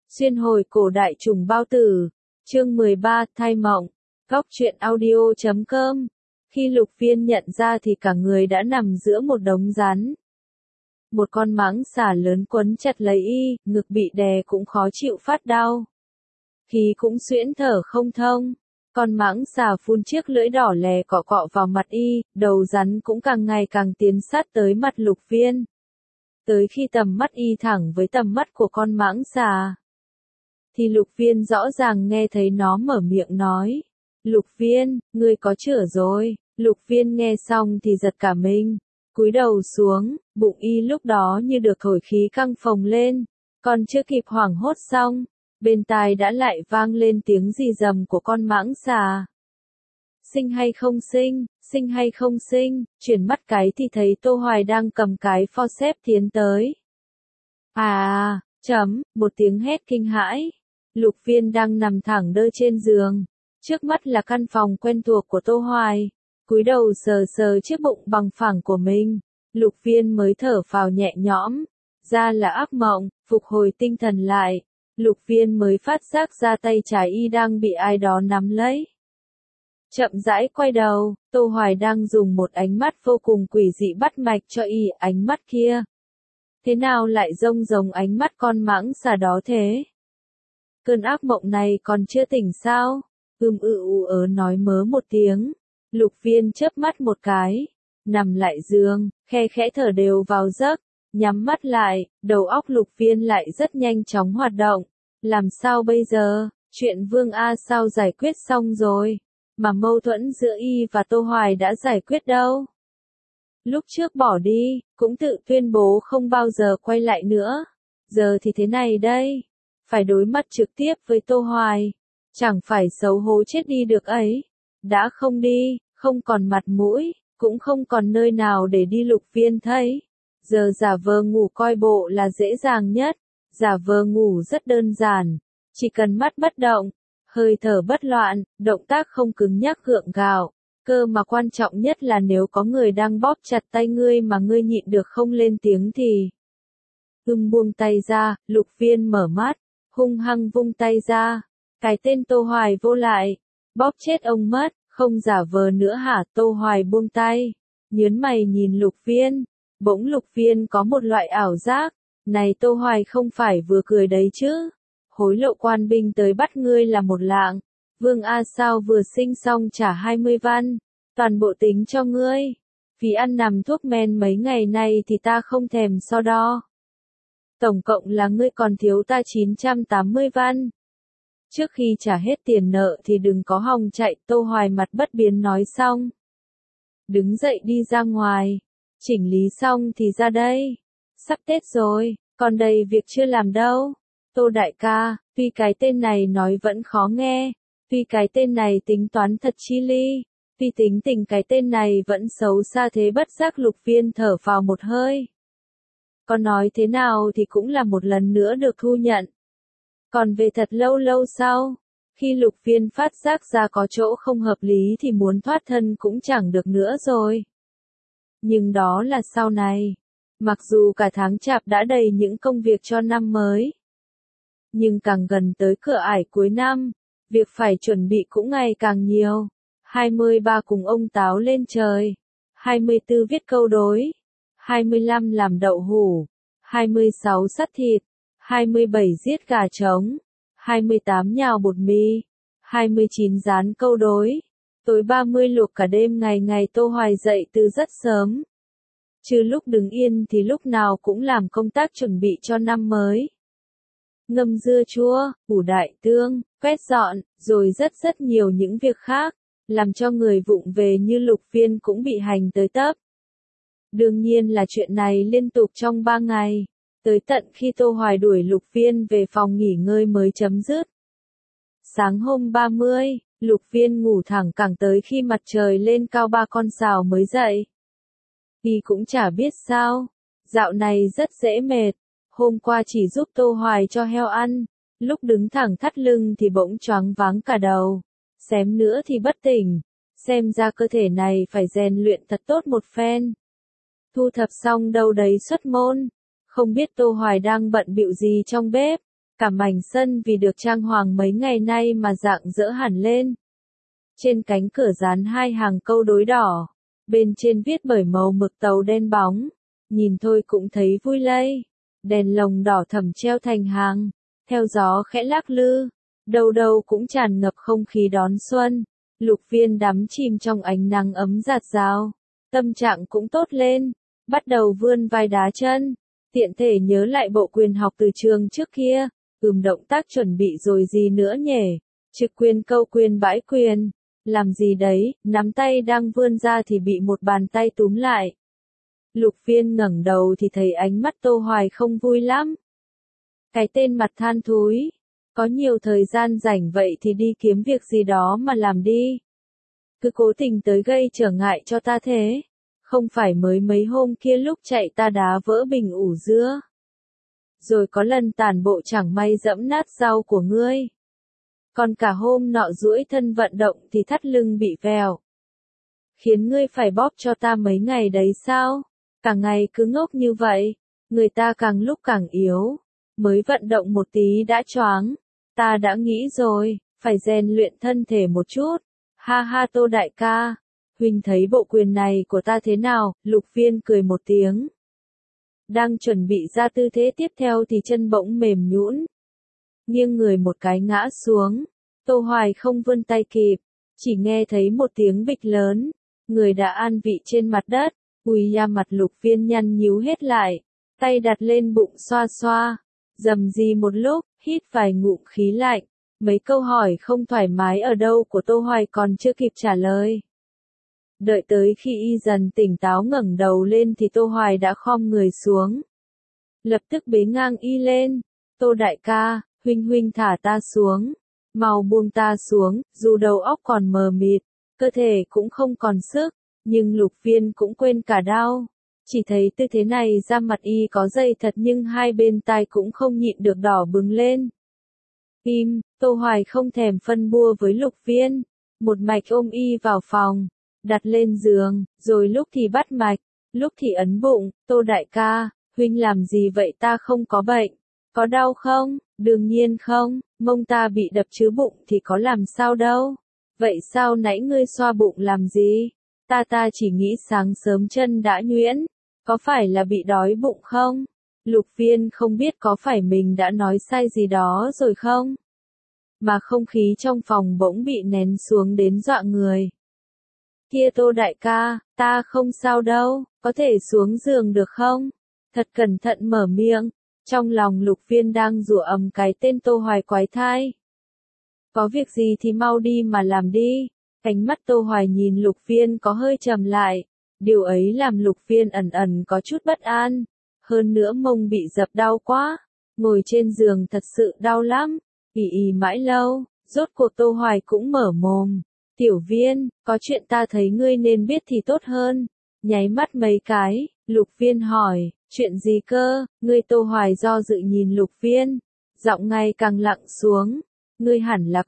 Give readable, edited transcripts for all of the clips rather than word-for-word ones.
Xuyên hồi cổ đại trùng bao tử. Chương 13, thai mộng. Góc truyện audio.com. Khi Lục Viên nhận ra thì cả người đã nằm giữa một đống rắn. Một con mãng xà lớn quấn chặt lấy y, ngực bị đè cũng khó chịu phát đau. Khí cũng xuyễn thở không thông. Con mãng xà phun chiếc lưỡi đỏ lè cọ cọ vào mặt y, đầu rắn cũng càng ngày càng tiến sát tới mặt Lục Viên. Tới khi tầm mắt y thẳng với tầm mắt của con mãng xà, thì Lục Viên rõ ràng nghe thấy nó mở miệng nói. Lục Viên, ngươi có chữa rồi. Lục Viên nghe xong thì giật cả mình. Cúi đầu xuống, bụng y lúc đó như được thổi khí căng phồng lên. Còn chưa kịp hoảng hốt xong, bên tai đã lại vang lên tiếng rì rầm của con mãng xà. Sinh hay không sinh, sinh hay không sinh, chuyển mắt cái thì thấy Tô Hoài đang cầm cái forceps tiến tới. Một tiếng hét kinh hãi. Lục Viên đang nằm thẳng đơ trên giường. Trước mắt là căn phòng quen thuộc của Tô Hoài. Cúi đầu sờ sờ chiếc bụng bằng phẳng của mình. Lục Viên mới thở phào nhẹ nhõm. Ra là ác mộng, phục hồi tinh thần lại. Lục Viên mới phát giác ra tay trái y đang bị ai đó nắm lấy. Chậm rãi quay đầu, Tô Hoài đang dùng một ánh mắt vô cùng quỷ dị bắt mạch cho y. Ánh mắt kia thế nào lại giống ánh mắt con mãng xà đó thế? Cơn ác mộng này còn chưa tỉnh sao? Nói mớ một tiếng. Lục Viên chớp mắt một cái, nằm lại giường, khe khẽ thở đều vào giấc, nhắm mắt lại, đầu óc Lục Viên lại rất nhanh chóng hoạt động. Làm sao bây giờ? Chuyện Vương A sao giải quyết xong rồi, mà mâu thuẫn giữa y và Tô Hoài đã giải quyết đâu? Lúc trước bỏ đi, cũng tự tuyên bố không bao giờ quay lại nữa. Giờ thì thế này đây, phải đối mặt trực tiếp với Tô Hoài. Chẳng phải xấu hổ chết đi được ấy. Đã không đi, không còn mặt mũi, cũng không còn nơi nào để đi. Lục Viên thấy. Giờ giả vờ ngủ coi bộ là dễ dàng nhất. Giả vờ ngủ rất đơn giản. Chỉ cần mắt bất động, hơi thở bất loạn, động tác không cứng nhắc gượng gạo. Cơ mà quan trọng nhất là nếu có người đang bóp chặt tay ngươi mà ngươi nhịn được không lên tiếng thì buông tay ra. Lục Viên mở mắt, hung hăng vung tay ra. Cái tên Tô Hoài vô lại, bóp chết ông mất, không giả vờ nữa hả? Tô Hoài buông tay, nhớn mày nhìn Lục Viên. Bỗng Lục Viên có một loại ảo giác, này Tô Hoài không phải vừa cười đấy chứ? Hối lộ quan binh tới bắt ngươi là một lạng. Vương A sao vừa sinh xong trả 20 văn, toàn bộ tính cho ngươi. Vì ăn nằm thuốc men mấy ngày nay thì ta không thèm so đo. Tổng cộng là ngươi còn thiếu ta 980 văn. Trước khi trả hết tiền nợ thì đừng có hòng chạy. Tô Hoài mặt bất biến nói xong, đứng dậy đi ra ngoài. Chỉnh lý xong thì ra đây. Sắp Tết rồi, còn đầy việc chưa làm đâu. Tô đại ca, tuy cái tên này nói vẫn khó nghe, tuy cái tên này tính toán thật chi ly, tuy tính tình cái tên này vẫn xấu xa thế. Bất giác Lục Viên thở phào một hơi. Có nói thế nào thì cũng là một lần nữa được thu nhận. Còn về thật lâu lâu sau, khi Lục Viên phát giác ra có chỗ không hợp lý thì muốn thoát thân cũng chẳng được nữa rồi. Nhưng đó là sau này. Mặc dù cả tháng chạp đã đầy những công việc cho năm mới, nhưng càng gần tới cửa ải cuối năm, việc phải chuẩn bị cũng ngày càng nhiều. 23 cùng ông táo lên trời, 24 viết câu đối, 25 làm đậu hũ, 26 sắt thịt, 27 giết gà trống, 28 nhào bột mì, 29 dán câu đối, tối 30 luộc cả đêm. Ngày Tô Hoài dậy từ rất sớm. Chứ lúc đứng yên thì lúc nào cũng làm công tác chuẩn bị cho năm mới. Ngâm dưa chua, ủ đại tương, quét dọn, rồi rất nhiều những việc khác, làm cho người vụng về như Lục Viên cũng bị hành tới tấp. Đương nhiên là chuyện này liên tục trong 3 ngày, tới tận khi Tô Hoài đuổi Lục Viên về phòng nghỉ ngơi mới chấm dứt. Sáng hôm 30, Lục Viên ngủ thẳng cẳng tới khi mặt trời lên cao 3 con sào mới dậy. Y cũng chả biết sao, dạo này rất dễ mệt. Hôm qua chỉ giúp Tô Hoài cho heo ăn, lúc đứng thẳng thắt lưng thì bỗng choáng váng cả đầu, xém nữa thì bất tỉnh. Xem ra cơ thể này phải rèn luyện thật tốt một phen. Thu thập xong đâu đấy xuất môn, không biết Tô Hoài đang bận bịu gì trong bếp. Cả mảnh sân vì được trang hoàng mấy ngày nay mà rạng rỡ hẳn lên. Trên cánh cửa dán 2 hàng câu đối đỏ, bên trên viết bởi màu mực tàu đen bóng, nhìn thôi cũng thấy vui lây. Đèn lồng đỏ thẫm treo thành hàng, theo gió khẽ lắc lư, đâu đâu cũng tràn ngập không khí đón xuân. Lục Viên đắm chìm trong ánh nắng ấm rạt rào, tâm trạng cũng tốt lên, bắt đầu vươn vai đá chân, tiện thể nhớ lại bộ quyền học từ trường trước kia, động tác chuẩn bị rồi gì nữa nhỉ, trực quyền câu quyền bãi quyền, làm gì đấy, nắm tay đang vươn ra thì bị một bàn tay túm lại. Lục Viên ngẩng đầu thì thấy ánh mắt Tô Hoài không vui lắm. Cái tên mặt than thúi, có nhiều thời gian rảnh vậy thì đi kiếm việc gì đó mà làm đi. Cứ cố tình tới gây trở ngại cho ta thế. Không phải mới mấy hôm kia lúc chạy ta đá vỡ bình ủ dưa. Rồi có lần tàn bộ chẳng may dẫm nát rau của ngươi. Còn cả hôm nọ duỗi thân vận động thì thắt lưng bị vèo. Khiến ngươi phải bóp cho ta mấy ngày đấy sao? Cả ngày cứ ngốc như vậy, người ta càng lúc càng yếu. Mới vận động một tí đã choáng. Ta đã nghĩ rồi, phải rèn luyện thân thể một chút. Ha ha Tô đại ca, huynh thấy bộ quyền này của ta thế nào? Lục Viên cười một tiếng. Đang chuẩn bị ra tư thế tiếp theo thì chân bỗng mềm nhũn, nghiêng người một cái ngã xuống. Tô Hoài không vươn tay kịp, chỉ nghe thấy một tiếng bịch lớn, người đã an vị trên mặt đất. Ui da, mặt Lục Viên nhăn nhíu hết lại, tay đặt lên bụng xoa xoa, rầm rì một lúc, hít vài ngụm khí lạnh. Mấy câu hỏi không thoải mái ở đâu của Tô Hoài còn chưa kịp trả lời. Đợi tới khi y dần tỉnh táo ngẩng đầu lên thì Tô Hoài đã khom người xuống. Lập tức bế ngang y lên. Tô đại ca, huynh thả ta xuống. Mau buông ta xuống, dù đầu óc còn mờ mịt, cơ thể cũng không còn sức, nhưng Lục Viên cũng quên cả đau. Chỉ thấy tư thế này da mặt y có dày thật nhưng hai bên tai cũng không nhịn được đỏ bừng lên. Im, Tô Hoài không thèm phân bua với Lục Viên, một mạch ôm y vào phòng, đặt lên giường, rồi lúc thì bắt mạch, lúc thì ấn bụng. Tô đại ca, huynh làm gì vậy, ta không có bệnh, có đau không? Đương nhiên không, mông ta bị đập chứ bụng thì có làm sao đâu. Vậy sao nãy ngươi xoa bụng làm gì? Ta chỉ nghĩ sáng sớm chân đã nhuyễn, có phải là bị đói bụng không? Lục Viên không biết có phải mình đã nói sai gì đó rồi không? Mà không khí trong phòng bỗng bị nén xuống đến dọa người. Kia Tô đại ca, ta không sao đâu, có thể xuống giường được không? Thật cẩn thận mở miệng, trong lòng Lục Viên đang rủa ầm cái tên Tô Hoài quái thai. Có việc gì thì mau đi mà làm đi. Ánh mắt Tô Hoài nhìn Lục Viên có hơi trầm lại, điều ấy làm Lục Viên ẩn ẩn có chút bất an. Hơn nữa mông bị dập đau quá, ngồi trên giường thật sự đau lắm, ì mãi lâu, rốt cuộc Tô Hoài cũng mở mồm. Tiểu Viên, có chuyện ta thấy ngươi nên biết thì tốt hơn. Nháy mắt mấy cái, Lục Viên hỏi, chuyện gì cơ? Ngươi Tô Hoài do dự nhìn Lục Viên, giọng ngày càng lặng xuống. Ngươi hẳn là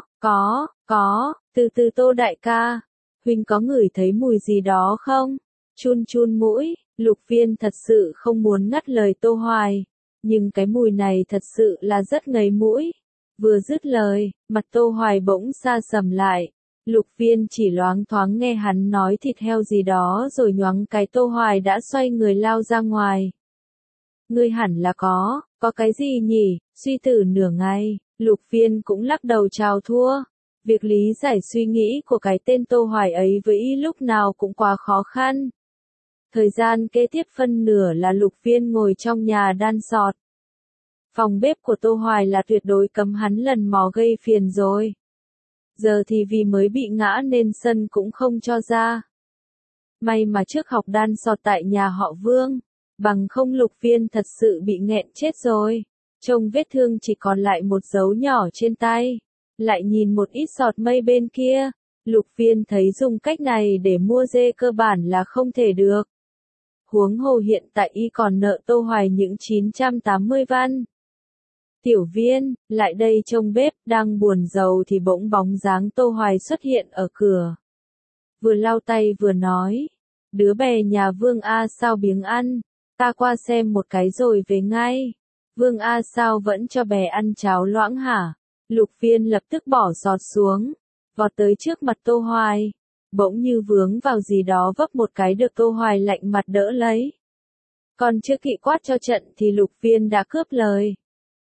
có, từ Tô đại ca, huynh có ngửi thấy mùi gì đó không? Chun chun mũi, Lục Viên thật sự không muốn ngắt lời Tô Hoài, nhưng cái mùi này thật sự là rất ngấy mũi. Vừa dứt lời, mặt Tô Hoài bỗng sa sầm lại. Lục Viên chỉ loáng thoáng nghe hắn nói thịt heo gì đó rồi nhoáng cái Tô Hoài đã xoay người lao ra ngoài. Ngươi hẳn là có cái gì nhỉ? Suy tư nửa ngày, Lục Viên cũng lắc đầu chào thua. Việc lý giải suy nghĩ của cái tên Tô Hoài ấy với y lúc nào cũng quá khó khăn. Thời gian kế tiếp phân nửa là Lục Viên ngồi trong nhà đan sọt. Phòng bếp của Tô Hoài là tuyệt đối cấm hắn lần mò gây phiền rồi. Giờ thì vì mới bị ngã nên sân cũng không cho ra. May mà trước học đan sọt tại nhà họ Vương, bằng không Lục Viên thật sự bị nghẹn chết rồi. Trông vết thương chỉ còn lại một dấu nhỏ trên tay. Lại nhìn một ít giọt mây bên kia, Lục Viên thấy dùng cách này để mua dê cơ bản là không thể được. Huống hồ hiện tại y còn nợ Tô Hoài những 980 văn. Tiểu Viên, lại đây trông bếp, đang buồn rầu thì bỗng bóng dáng Tô Hoài xuất hiện ở cửa. Vừa lau tay vừa nói, đứa bé nhà Vương A sao biếng ăn, ta qua xem một cái rồi về ngay. Vương A sao vẫn cho bé ăn cháo loãng hả? Lục Viên lập tức bỏ giọt xuống, vọt tới trước mặt Tô Hoài, bỗng như vướng vào gì đó vấp một cái được Tô Hoài lạnh mặt đỡ lấy. Còn chưa kịp quát cho trận thì Lục Viên đã cướp lời.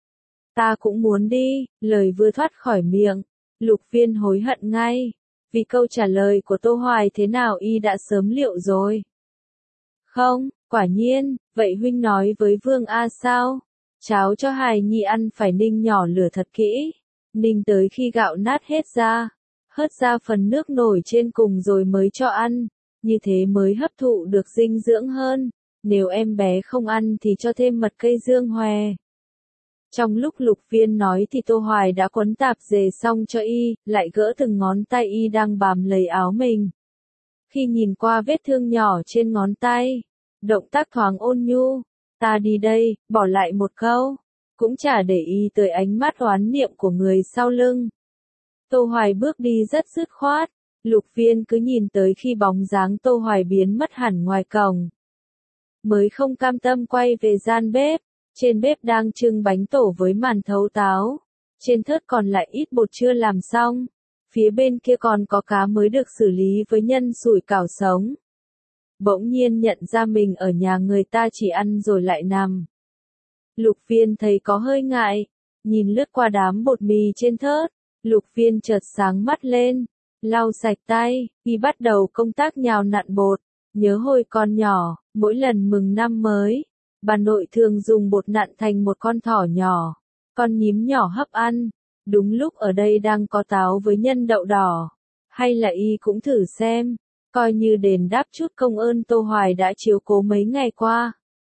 Ta cũng muốn đi, lời vừa thoát khỏi miệng, Lục Viên hối hận ngay, vì câu trả lời của Tô Hoài thế nào y đã sớm liệu rồi. Không, quả nhiên, vậy huynh nói với Vương A sao? Cháo cho hài nhi ăn phải ninh nhỏ lửa thật kỹ, ninh tới khi gạo nát hết ra, hớt ra phần nước nổi trên cùng rồi mới cho ăn, như thế mới hấp thụ được dinh dưỡng hơn, nếu em bé không ăn thì cho thêm mật cây dương hòe. Trong lúc Lục Viên nói thì Tô Hoài đã quấn tạp dề xong cho y, lại gỡ từng ngón tay y đang bám lấy áo mình. Khi nhìn qua vết thương nhỏ trên ngón tay, động tác thoáng ôn nhu, ta đi đây, bỏ lại một câu, cũng chả để ý tới ánh mắt oán niệm của người sau lưng. Tô Hoài bước đi rất dứt khoát, Lục Viên cứ nhìn tới khi bóng dáng Tô Hoài biến mất hẳn ngoài cổng. Mới không cam tâm quay về gian bếp, trên bếp đang trưng bánh tổ với màn thấu táo, trên thớt còn lại ít bột chưa làm xong, phía bên kia còn có cá mới được xử lý với nhân sủi cảo sống. Bỗng nhiên nhận ra mình ở nhà người ta chỉ ăn rồi lại nằm. Lục Viên thấy có hơi ngại, nhìn lướt qua đám bột mì trên thớt, Lục Viên chợt sáng mắt lên, lau sạch tay, y bắt đầu công tác nhào nặn bột, nhớ hồi còn nhỏ, mỗi lần mừng năm mới, bà nội thường dùng bột nặn thành một con thỏ nhỏ, con nhím nhỏ hấp ăn, đúng lúc ở đây đang có táo với nhân đậu đỏ, hay là y cũng thử xem, coi như đền đáp chút công ơn Tô Hoài đã chiếu cố mấy ngày qua.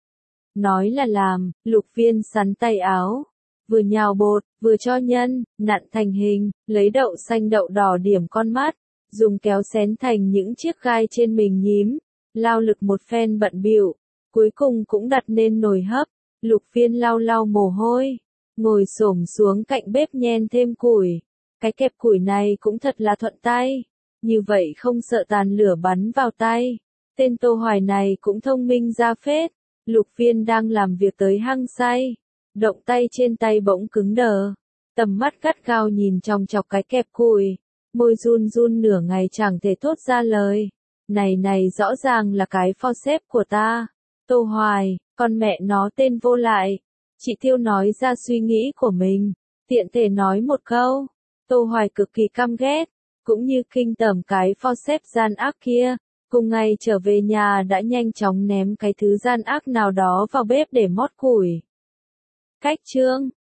Nói là làm, Lục Viên sắn tay áo, vừa nhào bột, vừa cho nhân, nặn thành hình, lấy đậu xanh đậu đỏ điểm con mắt, dùng kéo xén thành những chiếc gai trên mình nhím, lao lực một phen bận bịu, cuối cùng cũng đặt lên nồi hấp, Lục Viên lau lau mồ hôi, ngồi xổm xuống cạnh bếp nhen thêm củi, cái kẹp củi này cũng thật là thuận tay, như vậy không sợ tàn lửa bắn vào tay, tên Tô Hoài này cũng thông minh ra phết. Lục Viên đang làm việc tới hăng say, động tay trên tay bỗng cứng đờ, tầm mắt gắt gao nhìn chòng chọc cái kẹp củi, môi run run nửa ngày chẳng thể thốt ra lời. Này rõ ràng là cái forceps của ta. Tô Hoài, con mẹ nó tên vô lại. Chị Tiêu nói ra suy nghĩ của mình, tiện thể nói một câu. Tô Hoài cực kỳ căm ghét, cũng như kinh tởm cái forceps gian ác kia. Cùng ngày trở về nhà đã nhanh chóng ném cái thứ gian ác nào đó vào bếp để mót củi. Cách chương